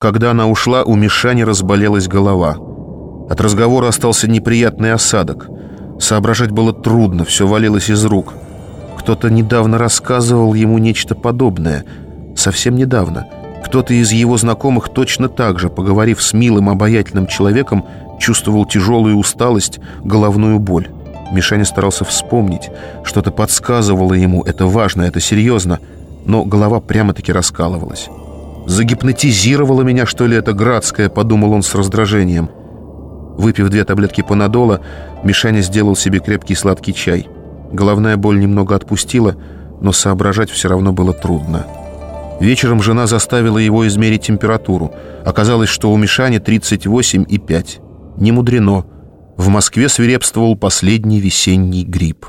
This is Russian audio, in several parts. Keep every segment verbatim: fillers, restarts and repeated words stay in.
Когда она ушла, у Мишани разболелась голова. От разговора остался неприятный осадок. Соображать было трудно, все валилось из рук. Кто-то недавно рассказывал ему нечто подобное. Совсем недавно. Кто-то из его знакомых точно так же, поговорив с милым, обаятельным человеком, чувствовал тяжелую усталость, головную боль. Мишаня старался вспомнить. Что-то подсказывало ему, это важно, это серьезно. Но голова прямо-таки раскалывалась. «Загипнотизировала меня, что ли, это Градская», — подумал он с раздражением. Выпив две таблетки панадола, Мишаня сделал себе крепкий сладкий чай. Головная боль немного отпустила, но соображать все равно было трудно. Вечером жена заставила его измерить температуру. Оказалось, что у Мишани тридцать восемь и пять. Не мудрено. В Москве свирепствовал последний весенний грипп.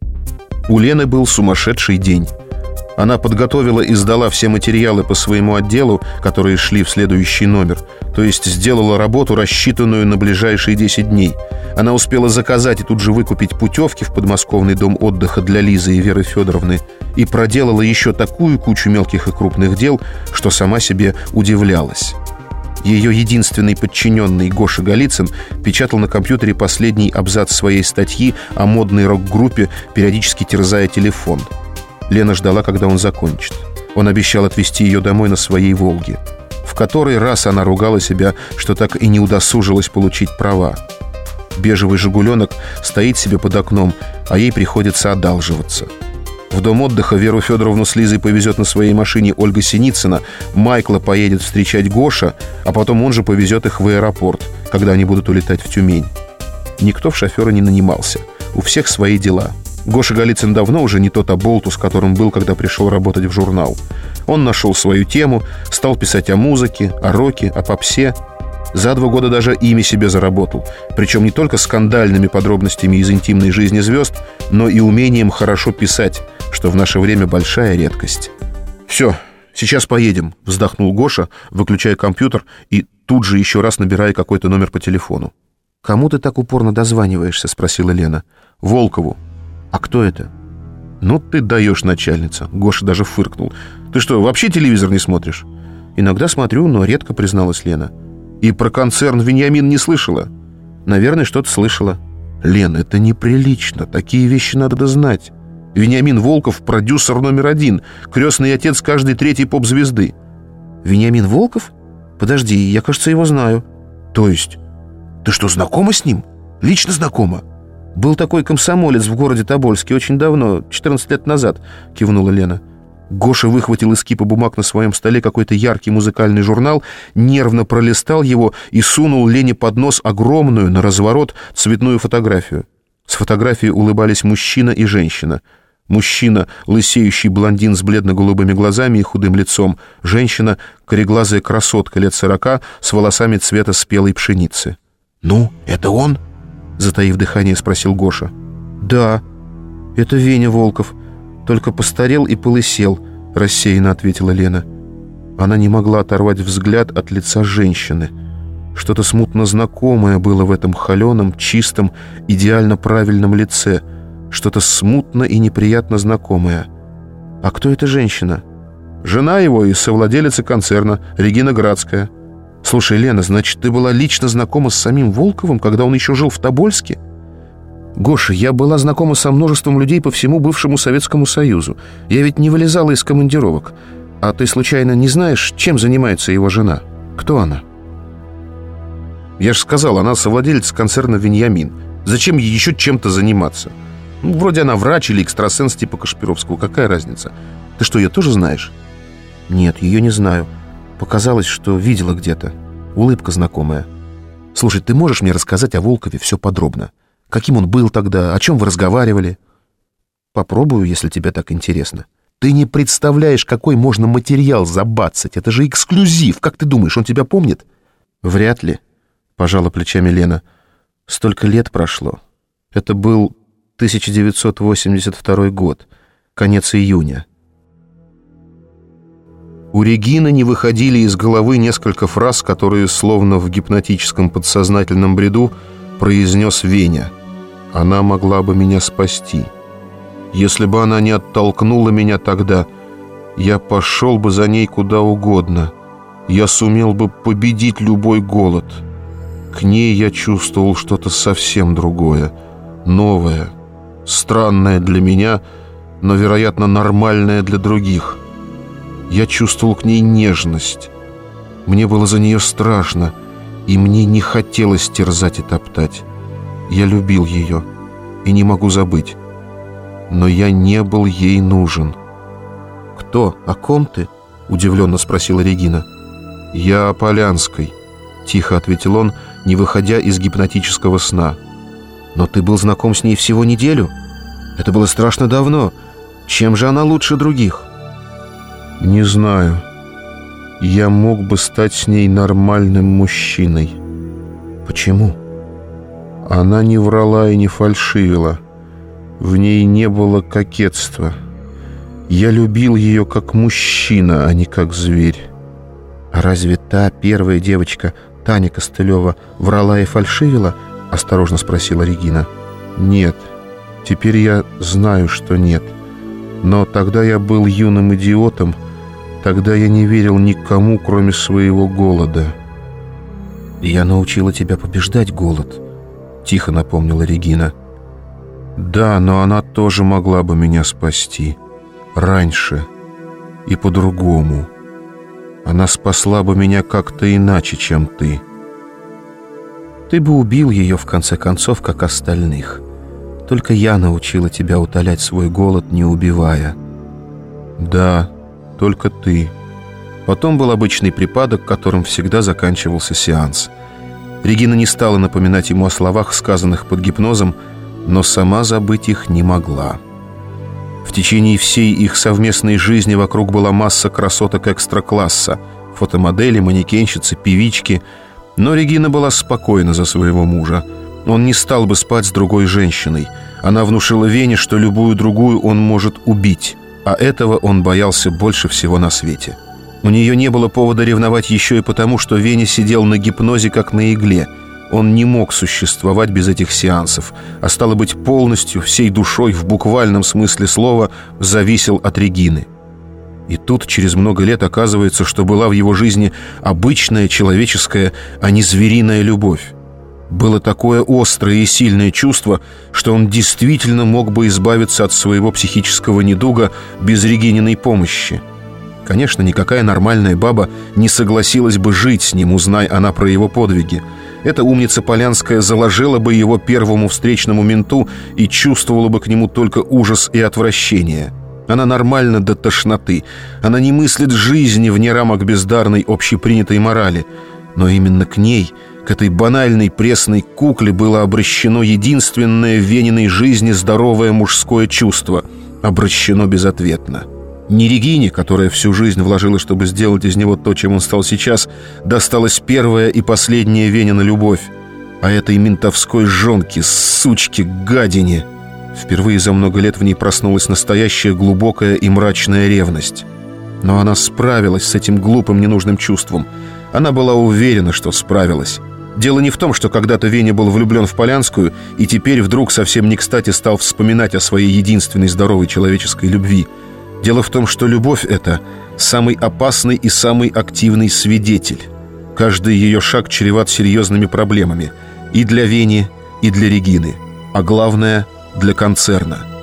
У Лены был сумасшедший день. Она подготовила и сдала все материалы по своему отделу, которые шли в следующий номер. То есть сделала работу, рассчитанную на ближайшие десять дней. Она успела заказать и тут же выкупить путевки в подмосковный дом отдыха для Лизы и Веры Федоровны и проделала еще такую кучу мелких и крупных дел, что сама себе удивлялась. Ее единственный подчиненный Гоша Голицын печатал на компьютере последний абзац своей статьи о модной рок-группе, периодически терзая телефон. Лена ждала, когда он закончит. Он обещал отвезти ее домой на своей «Волге». В который раз она ругала себя, что так и не удосужилась получить права. Бежевый «Жигуленок» стоит себе под окном, а ей приходится одалживаться. В дом отдыха Веру Федоровну с Лизой повезет на своей машине Ольга Синицына, Майкла поедет встречать Гоша, а потом он же повезет их в аэропорт, когда они будут улетать в Тюмень. Никто в шофера не нанимался. У всех свои дела. Гоша Голицын давно уже не тот оболтус, которым был, когда пришел работать в журнал. Он нашел свою тему, стал писать о музыке, о роке, о попсе. За два года даже имя себе заработал. Причем не только скандальными подробностями из интимной жизни звезд, но и умением хорошо писать, что в наше время большая редкость. «Все, сейчас поедем», — вздохнул Гоша, выключая компьютер и тут же еще раз набирая какой-то номер по телефону. «Кому ты так упорно дозваниваешься?» — спросила Лена. «Волкову». «А кто это?» «Ну ты даешь, начальница», — Гоша даже фыркнул. «Ты что, вообще телевизор не смотришь?» «Иногда смотрю, но редко», — призналась Лена. «И про концерн «Вениамин» не слышала?» «Наверное, что-то слышала». «Лен, это неприлично, такие вещи надо знать. Вениамин Волков — продюсер номер один, крестный отец каждой третьей поп-звезды». «Вениамин Волков? Подожди, я, кажется, его знаю». «То есть? Ты что, знакома с ним? Лично знакома?» «Был такой комсомолец в городе Тобольске очень давно, четырнадцать лет назад», — кивнула Лена. Гоша выхватил из кипа бумаг на своем столе какой-то яркий музыкальный журнал, нервно пролистал его и сунул Лене под нос огромную, на разворот, цветную фотографию. С фотографией улыбались мужчина и женщина. Мужчина — лысеющий блондин с бледно-голубыми глазами и худым лицом. Женщина — кореглазая красотка лет сорока с волосами цвета спелой пшеницы. «Ну, это он?» — затаив дыхание, спросил Гоша. «Да, это Веня Волков. Только постарел и полысел», — рассеянно ответила Лена. Она не могла оторвать взгляд от лица женщины. Что-то смутно знакомое было в этом холеном, чистом, идеально правильном лице. Что-то смутно и неприятно знакомое. «А кто эта женщина?» «Жена его и совладелица концерна, Регина Градская». «Слушай, Лена, значит, ты была лично знакома с самим Волковым, когда он еще жил в Тобольске?» «Гоша, я была знакома со множеством людей по всему бывшему Советскому Союзу. Я ведь не вылезала из командировок. А ты, случайно, не знаешь, чем занимается его жена? Кто она?» «Я же сказал, она совладелец концерна «Вениамин». Зачем ей еще чем-то заниматься? Ну, вроде она врач или экстрасенс типа Кашпировского. Какая разница? Ты что, ее тоже знаешь?» «Нет, ее не знаю. Показалось, что видела где-то. Улыбка знакомая. Слушай, ты можешь мне рассказать о Волкове все подробно? Каким он был тогда, о чем вы разговаривали?» «Попробую, если тебе так интересно». «Ты не представляешь, какой можно материал забацать. Это же эксклюзив. Как ты думаешь, он тебя помнит?» «Вряд ли», — пожала плечами Лена. «Столько лет прошло. Это был тысяча девятьсот восемьдесят второй год, конец июня». У Регины не выходили из головы несколько фраз, которые, словно в гипнотическом подсознательном бреду, произнес Веня. «Она могла бы меня спасти. Если бы она не оттолкнула меня тогда, я пошел бы за ней куда угодно. я сумел бы победить любой голод. К ней я чувствовал что-то совсем другое, новое, странное для меня, но, вероятно, нормальное для других. Я чувствовал к ней нежность. Мне было за нее страшно, и мне не хотелось терзать и топтать. Я любил ее и не могу забыть. Но я не был ей нужен. «Кто? О ком ты?» — удивленно спросила Регина. «Я о Полянской», — тихо ответил он, не выходя из гипнотического сна. «Но ты был знаком с ней всего неделю? Это было страшно давно. Чем же она лучше других?» «Не знаю. Я мог бы стать с ней нормальным мужчиной». «Почему?» Она не врала и не фальшивила. В ней не было кокетства. Я любил ее как мужчина, а не как зверь». «А разве та первая девочка, Таня Костылева, врала и фальшивила?» — осторожно спросила Регина. «Нет. Теперь я знаю, что нет. Но тогда я был юным идиотом. Тогда я не верил никому, кроме своего голода». «Я научила тебя побеждать голод», — тихо напомнила Регина. «Да, но она тоже могла бы меня спасти. Раньше и по-другому. Она спасла бы меня как-то иначе, чем ты». «Ты бы убил ее, в конце концов, как остальных. Только я научила тебя утолять свой голод, не убивая». «Да, только ты». Потом был обычный припадок, которым всегда заканчивался сеанс. Регина не стала напоминать ему о словах, сказанных под гипнозом, но сама забыть их не могла. В течение всей их совместной жизни вокруг была масса красоток экстра-класса: фотомодели, манекенщицы, певички. Но Регина была спокойна за своего мужа. Он не стал бы спать с другой женщиной. Она внушила Вене, что любую другую он может убить, а этого он боялся больше всего на свете. У нее не было повода ревновать еще и потому, что Веня сидел на гипнозе как на игле. Он не мог существовать без этих сеансов, а стало быть, полностью, всей душой, в буквальном смысле слова, зависел от Регины. И тут через много лет оказывается, что была в его жизни обычная человеческая, а не звериная любовь. Было такое острое и сильное чувство, что он действительно мог бы избавиться от своего психического недуга без Регининой помощи. Конечно, никакая нормальная баба не согласилась бы жить с ним, узнай она про его подвиги. Эта умница Полянская заложила бы его первому встречному менту и чувствовала бы к нему только ужас и отвращение. Она нормальна до тошноты. Она не мыслит жизни вне рамок бездарной общепринятой морали. Но именно к ней, к этой банальной пресной кукле, было обращено единственное в Вениной жизни здоровое мужское чувство. Обращено безответно. Не Регине, которая всю жизнь вложила, чтобы сделать из него то, чем он стал сейчас, досталась первая и последняя Венина любовь, а этой ментовской жонке, сучке, гадине. Впервые за много лет в ней проснулась настоящая глубокая и мрачная ревность. Но она справилась с этим глупым ненужным чувством. Она была уверена, что справилась. Дело не в том, что когда-то Веня был влюблен в Полянскую и теперь вдруг совсем не кстати стал вспоминать о своей единственной здоровой человеческой любви. Дело в том, что любовь — это самый опасный и самый активный свидетель. Каждый ее шаг чреват серьезными проблемами и для Вени, и для Регины, а главное — для концерна.